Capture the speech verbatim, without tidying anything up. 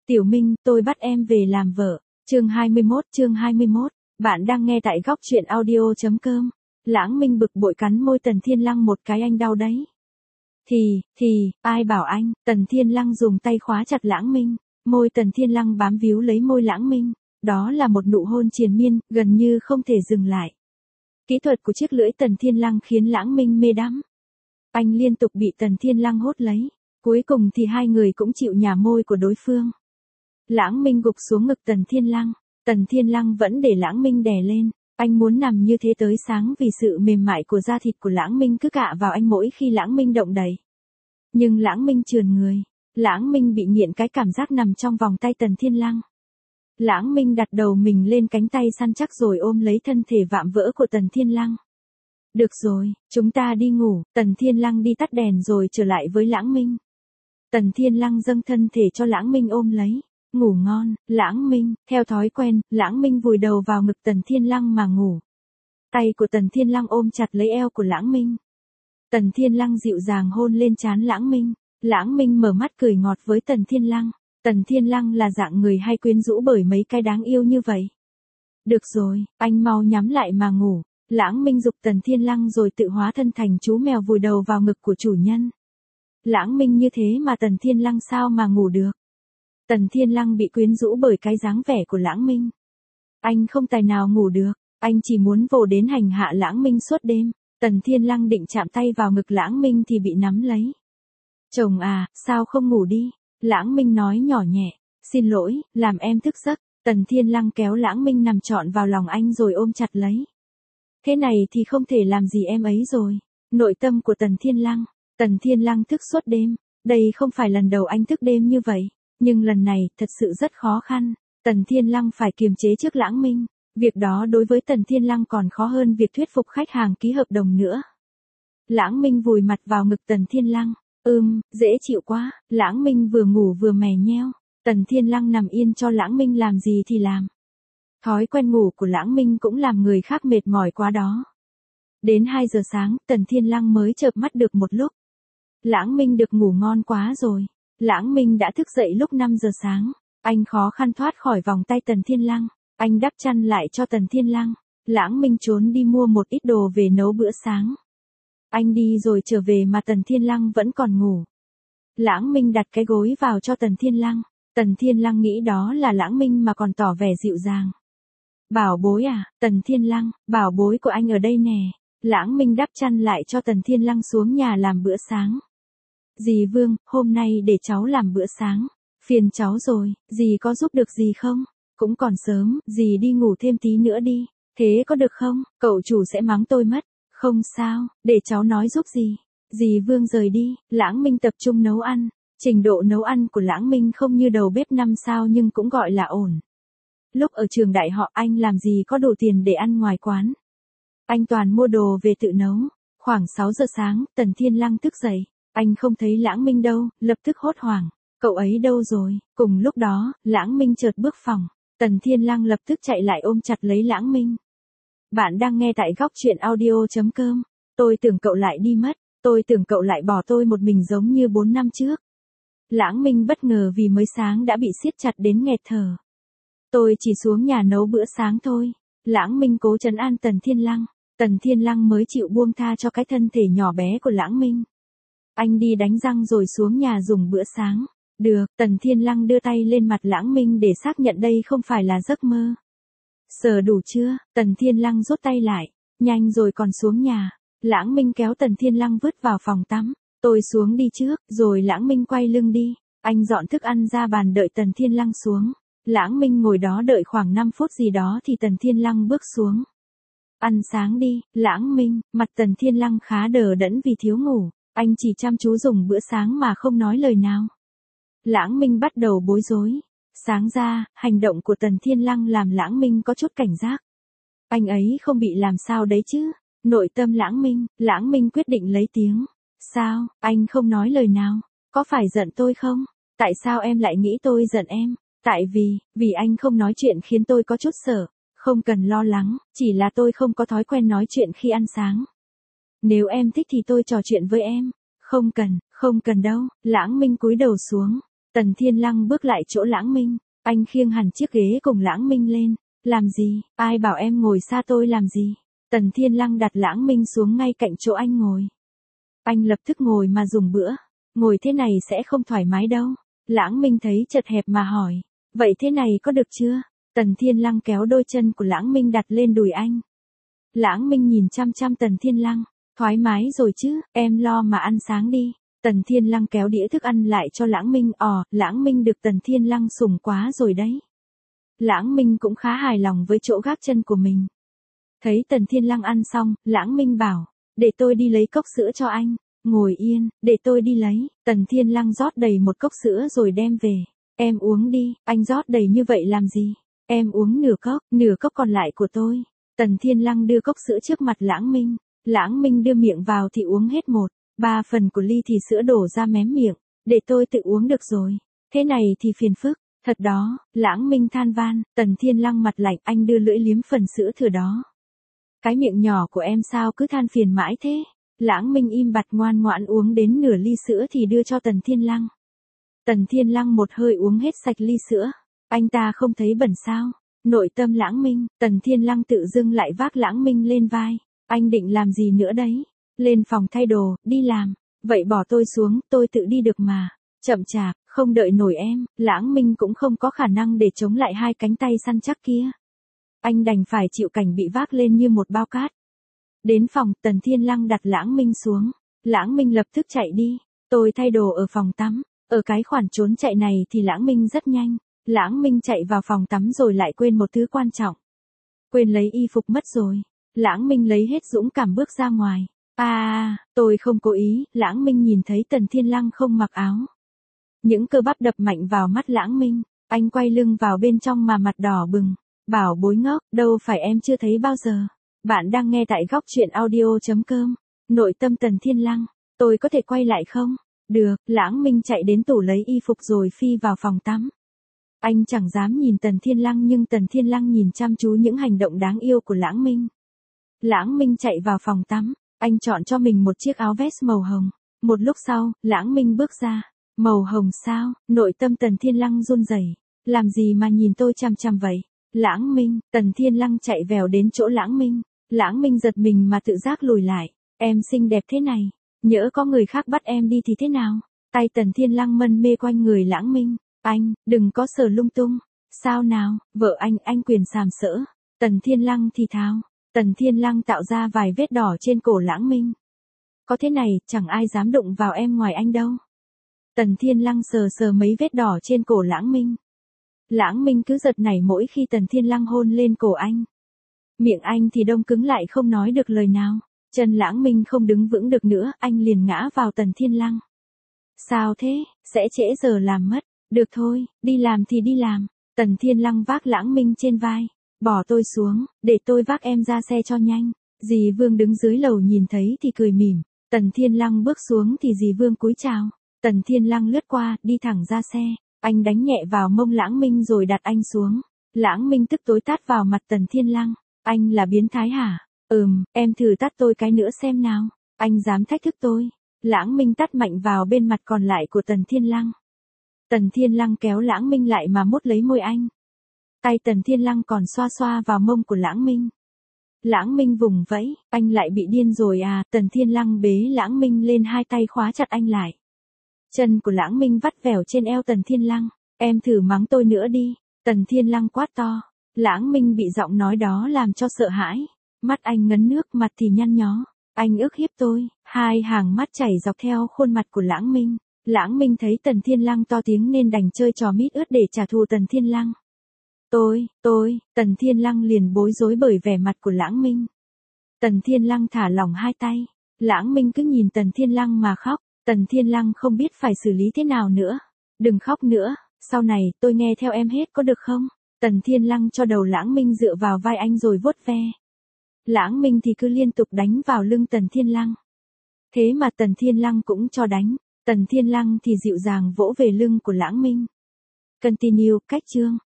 Tiểu Minh, tôi bắt em về làm vợ. Chương hai mươi mốt, chương hai mươi mốt. Bạn đang nghe tại góc truyện audio.com. Lãng Minh bực bội cắn môi Tần Thiên Lăng một cái, anh đau đấy. Thì, thì, ai bảo anh? Tần Thiên Lăng dùng tay khóa chặt Lãng Minh. Môi Tần Thiên Lăng bám víu lấy môi Lãng Minh. Đó là một nụ hôn triền miên, gần như không thể dừng lại. Kỹ thuật của chiếc lưỡi Tần Thiên Lăng khiến Lãng Minh mê đắm. Anh liên tục bị Tần Thiên Lăng hốt lấy. Cuối cùng thì hai người cũng chịu nhả môi của đối phương. Lãng Minh gục xuống ngực Tần Thiên Lăng. Tần Thiên Lăng vẫn để Lãng Minh đè lên. Anh muốn nằm như thế tới sáng vì sự mềm mại của da thịt của Lãng Minh cứ cạ vào anh mỗi khi Lãng Minh động đậy. Nhưng Lãng Minh trườn người. Lãng Minh bị nghiện cái cảm giác nằm trong vòng tay Tần Thiên Lăng. Lãng Minh đặt đầu mình lên cánh tay săn chắc rồi ôm lấy thân thể vạm vỡ của Tần Thiên Lăng. Được rồi, chúng ta đi ngủ. Tần Thiên Lăng đi tắt đèn rồi trở lại với Lãng Minh. Tần Thiên Lăng dâng thân thể cho Lãng Minh ôm lấy. Ngủ ngon, Lãng Minh. Theo thói quen, Lãng Minh vùi đầu vào ngực Tần Thiên Lăng mà ngủ. Tay của Tần Thiên Lăng ôm chặt lấy eo của Lãng Minh. Tần Thiên Lăng dịu dàng hôn lên trán Lãng Minh. Lãng Minh mở mắt cười ngọt với Tần Thiên Lăng. Tần Thiên Lăng là dạng người hay quyến rũ bởi mấy cái đáng yêu như vậy. Được rồi, anh mau nhắm lại mà ngủ. Lãng Minh giục Tần Thiên Lăng rồi tự hóa thân thành chú mèo vùi đầu vào ngực của chủ nhân. Lãng Minh như thế mà Tần Thiên Lăng sao mà ngủ được. Tần Thiên Lăng bị quyến rũ bởi cái dáng vẻ của Lãng Minh. Anh không tài nào ngủ được, anh chỉ muốn vồ đến hành hạ Lãng Minh suốt đêm. Tần Thiên Lăng định chạm tay vào ngực Lãng Minh thì bị nắm lấy. Chồng à, sao không ngủ đi? Lãng Minh nói nhỏ nhẹ. Xin lỗi, làm em thức giấc. Tần Thiên Lăng kéo Lãng Minh nằm trọn vào lòng anh rồi ôm chặt lấy. Thế này thì không thể làm gì em ấy rồi. Nội tâm của Tần Thiên Lăng. Tần Thiên Lăng thức suốt đêm. Đây không phải lần đầu anh thức đêm như vậy. Nhưng lần này thật sự rất khó khăn. Tần Thiên Lăng phải kiềm chế trước Lãng Minh. Việc đó đối với Tần Thiên Lăng còn khó hơn việc thuyết phục khách hàng ký hợp đồng nữa. Lãng Minh vùi mặt vào ngực Tần Thiên Lăng. Ừm, dễ chịu quá. Lãng Minh vừa ngủ vừa mè nheo. Tần Thiên Lăng nằm yên cho Lãng Minh làm gì thì làm. Thói quen ngủ của Lãng Minh cũng làm người khác mệt mỏi quá đó. Đến hai giờ sáng, Tần Thiên Lăng mới chợp mắt được một lúc. Lãng Minh được ngủ ngon quá rồi. Lãng Minh đã thức dậy lúc năm giờ sáng. Anh khó khăn thoát khỏi vòng tay Tần Thiên Lăng. Anh đắp chăn lại cho Tần Thiên Lăng. Lãng Minh trốn đi mua một ít đồ về nấu bữa sáng. Anh đi rồi trở về mà Tần Thiên Lăng vẫn còn ngủ. Lãng Minh đặt cái gối vào cho Tần Thiên Lăng. Tần Thiên Lăng nghĩ đó là Lãng Minh mà còn tỏ vẻ dịu dàng. Bảo bối à, Tần Thiên Lăng, bảo bối của anh ở đây nè. Lãng Minh đắp chăn lại cho Tần Thiên Lăng xuống nhà làm bữa sáng. Dì Vương, hôm nay để cháu làm bữa sáng. Phiền cháu rồi, dì có giúp được gì không? Cũng còn sớm, dì đi ngủ thêm tí nữa đi. Thế có được không? Cậu chủ sẽ mắng tôi mất. Không sao, để cháu nói giúp gì. Dì Vương rời đi, Lãng Minh tập trung nấu ăn. Trình độ nấu ăn của Lãng Minh không như đầu bếp năm sao nhưng cũng gọi là ổn. Lúc ở trường đại họ anh làm gì có đủ tiền để ăn ngoài quán. Anh toàn mua đồ về tự nấu. Khoảng sáu giờ sáng, Tần Thiên Lăng thức dậy. Anh không thấy Lãng Minh đâu, lập tức hốt hoảng. Cậu ấy đâu rồi? Cùng lúc đó, Lãng Minh chợt bước phòng. Tần Thiên Lăng lập tức chạy lại ôm chặt lấy Lãng Minh. Bạn đang nghe tại góc truyện audio.com. Tôi tưởng cậu lại đi mất. Tôi tưởng cậu lại bỏ tôi một mình giống như bốn năm trước. Lãng Minh bất ngờ vì mới sáng đã bị siết chặt đến nghẹt thở. Tôi chỉ xuống nhà nấu bữa sáng thôi. Lãng Minh cố trấn an Tần Thiên Lăng. Tần Thiên Lăng mới chịu buông tha cho cái thân thể nhỏ bé của Lãng Minh. Anh đi đánh răng rồi xuống nhà dùng bữa sáng. Được, Tần Thiên Lăng đưa tay lên mặt Lãng Minh để xác nhận đây không phải là giấc mơ. Sờ đủ chưa? Tần Thiên Lăng rút tay lại. Nhanh rồi còn xuống nhà. Lãng Minh kéo Tần Thiên Lăng vứt vào phòng tắm. Tôi xuống đi trước, rồi Lãng Minh quay lưng đi. Anh dọn thức ăn ra bàn đợi Tần Thiên Lăng xuống. Lãng Minh ngồi đó đợi khoảng năm phút gì đó thì Tần Thiên Lăng bước xuống. Ăn sáng đi, Lãng Minh. Mặt Tần Thiên Lăng khá đờ đẫn vì thiếu ngủ. Anh chỉ chăm chú dùng bữa sáng mà không nói lời nào. Lãng Minh bắt đầu bối rối. Sáng ra, hành động của Tần Thiên Lăng làm Lãng Minh có chút cảnh giác. Anh ấy không bị làm sao đấy chứ? Nội tâm Lãng Minh, Lãng Minh quyết định lấy tiếng. Sao, anh không nói lời nào? Có phải giận tôi không? Tại sao em lại nghĩ tôi giận em? Tại vì, vì anh không nói chuyện khiến tôi có chút sợ. Không cần lo lắng, chỉ là tôi không có thói quen nói chuyện khi ăn sáng. Nếu em thích thì tôi trò chuyện với em. Không cần, không cần đâu. Lãng Minh cúi đầu xuống. Tần Thiên Lăng bước lại chỗ Lãng Minh, anh khiêng hẳn chiếc ghế cùng Lãng Minh lên. Làm gì, ai bảo em ngồi xa tôi làm gì? Tần Thiên Lăng đặt Lãng Minh xuống ngay cạnh chỗ anh ngồi. Anh lập tức ngồi mà dùng bữa. Ngồi thế này sẽ không thoải mái đâu. Lãng Minh thấy chật hẹp mà hỏi. Vậy thế này có được chưa? Tần Thiên Lăng kéo đôi chân của Lãng Minh đặt lên đùi anh. Lãng Minh nhìn chăm chăm Tần Thiên Lăng. Thoải mái rồi chứ, em lo mà ăn sáng đi. Tần Thiên Lăng kéo đĩa thức ăn lại cho Lãng Minh. Ồ, Lãng Minh được Tần Thiên Lăng sủng quá rồi đấy. Lãng Minh cũng khá hài lòng với chỗ gác chân của mình. Thấy Tần Thiên Lăng ăn xong, Lãng Minh bảo, để tôi đi lấy cốc sữa cho anh. Ngồi yên, để tôi đi lấy. Tần Thiên Lăng rót đầy một cốc sữa rồi đem về. Em uống đi, anh rót đầy như vậy làm gì? Em uống nửa cốc, nửa cốc còn lại của tôi. Tần Thiên Lăng đưa cốc sữa trước mặt Lãng Minh. Lãng Minh đưa miệng vào thì uống hết một. Ba phần của ly thì sữa đổ ra mém miệng. Để tôi tự uống được rồi. Thế này thì phiền phức. Thật đó, Lãng Minh than van. Tần Thiên Lăng mặt lạnh, anh đưa lưỡi liếm phần sữa thừa đó. Cái miệng nhỏ của em sao cứ than phiền mãi thế? Lãng Minh im bặt ngoan ngoãn uống đến nửa ly sữa thì đưa cho Tần Thiên Lăng. Tần Thiên Lăng một hơi uống hết sạch ly sữa. Anh ta không thấy bẩn sao? Nội tâm Lãng Minh, Tần Thiên Lăng tự dưng lại vác Lãng Minh lên vai. Anh định làm gì nữa đấy? Lên phòng thay đồ, đi làm. Vậy bỏ tôi xuống, tôi tự đi được mà. Chậm chạp, không đợi nổi em, Lãng Minh cũng không có khả năng để chống lại hai cánh tay săn chắc kia. Anh đành phải chịu cảnh bị vác lên như một bao cát. Đến phòng, Tần Thiên Lăng đặt Lãng Minh xuống. Lãng Minh lập tức chạy đi. Tôi thay đồ ở phòng tắm. Ở cái khoản trốn chạy này thì Lãng Minh rất nhanh. Lãng Minh chạy vào phòng tắm rồi lại quên một thứ quan trọng. Quên lấy y phục mất rồi. Lãng Minh lấy hết dũng cảm bước ra ngoài. À, tôi không cố ý. Lãng Minh nhìn thấy Tần Thiên Lăng không mặc áo. Những cơ bắp đập mạnh vào mắt Lãng Minh. Anh quay lưng vào bên trong mà mặt đỏ bừng. Bảo bối ngốc, đâu phải em chưa thấy bao giờ. Bạn đang nghe tại góc truyện audio.com. Nội tâm Tần Thiên Lăng. Tôi có thể quay lại không? Được, Lãng Minh chạy đến tủ lấy y phục rồi phi vào phòng tắm. Anh chẳng dám nhìn Tần Thiên Lăng nhưng Tần Thiên Lăng nhìn chăm chú những hành động đáng yêu của Lãng Minh. Lãng Minh chạy vào phòng tắm. Anh chọn cho mình một chiếc áo vest màu hồng. Một lúc sau, Lãng Minh bước ra. Màu hồng sao? Nội tâm Tần Thiên Lăng run rẩy. Làm gì mà nhìn tôi chằm chằm vậy? Lãng Minh, Tần Thiên Lăng chạy vèo đến chỗ Lãng Minh. Lãng Minh giật mình mà tự giác lùi lại. Em xinh đẹp thế này. Nhỡ có người khác bắt em đi thì thế nào? Tay Tần Thiên Lăng mân mê quanh người Lãng Minh. Anh, đừng có sờ lung tung. Sao nào, vợ anh, anh quyền sàm sỡ. Tần Thiên Lăng thì thào. Tần Thiên Lăng tạo ra vài vết đỏ trên cổ Lãng Minh. Có thế này, chẳng ai dám đụng vào em ngoài anh đâu. Tần Thiên Lăng sờ sờ mấy vết đỏ trên cổ Lãng Minh. Lãng Minh cứ giật nảy mỗi khi Tần Thiên Lăng hôn lên cổ anh. Miệng anh thì đông cứng lại không nói được lời nào. Chân Lãng Minh không đứng vững được nữa, anh liền ngã vào Tần Thiên Lăng. Sao thế, sẽ trễ giờ làm mất. Được thôi, đi làm thì đi làm. Tần Thiên Lăng vác Lãng Minh trên vai. Bỏ tôi xuống, để tôi vác em ra xe cho nhanh. Dì Vương đứng dưới lầu nhìn thấy thì cười mỉm. Tần Thiên Lăng bước xuống thì dì Vương cúi chào. Tần Thiên Lăng lướt qua, đi thẳng ra xe. Anh đánh nhẹ vào mông Lãng Minh rồi đặt anh xuống. Lãng Minh tức tối tát vào mặt Tần Thiên Lăng. Anh là biến thái hả? Ừm, em thử tát tôi cái nữa xem nào. Anh dám thách thức tôi. Lãng Minh tát mạnh vào bên mặt còn lại của Tần Thiên Lăng. Tần Thiên Lăng kéo Lãng Minh lại mà mút lấy môi anh. Tay Tần Thiên Lăng còn xoa xoa vào mông của Lãng Minh. Lãng Minh vùng vẫy, anh lại bị điên rồi à? Tần Thiên Lăng bế Lãng Minh lên hai tay khóa chặt anh lại. Chân của Lãng Minh vắt vẻo trên eo Tần Thiên Lăng. Em thử mắng tôi nữa đi. Tần Thiên Lăng quát to. Lãng Minh bị giọng nói đó làm cho sợ hãi. Mắt anh ngấn nước, mặt thì nhăn nhó. Anh ức hiếp tôi. Hai hàng mắt chảy dọc theo khuôn mặt của Lãng Minh. Lãng Minh thấy Tần Thiên Lăng to tiếng nên đành chơi trò mít ướt để trả thù Tần Thiên Lăng. Tôi, tôi, Tần Thiên Lăng liền bối rối bởi vẻ mặt của Lãng Minh. Tần Thiên Lăng thả lỏng hai tay. Lãng Minh cứ nhìn Tần Thiên Lăng mà khóc. Tần Thiên Lăng không biết phải xử lý thế nào nữa. Đừng khóc nữa, sau này tôi nghe theo em hết có được không? Tần Thiên Lăng cho đầu Lãng Minh dựa vào vai anh rồi vuốt ve. Lãng Minh thì cứ liên tục đánh vào lưng Tần Thiên Lăng. Thế mà Tần Thiên Lăng cũng cho đánh. Tần Thiên Lăng thì dịu dàng vỗ về lưng của Lãng Minh. Continue, cách chương.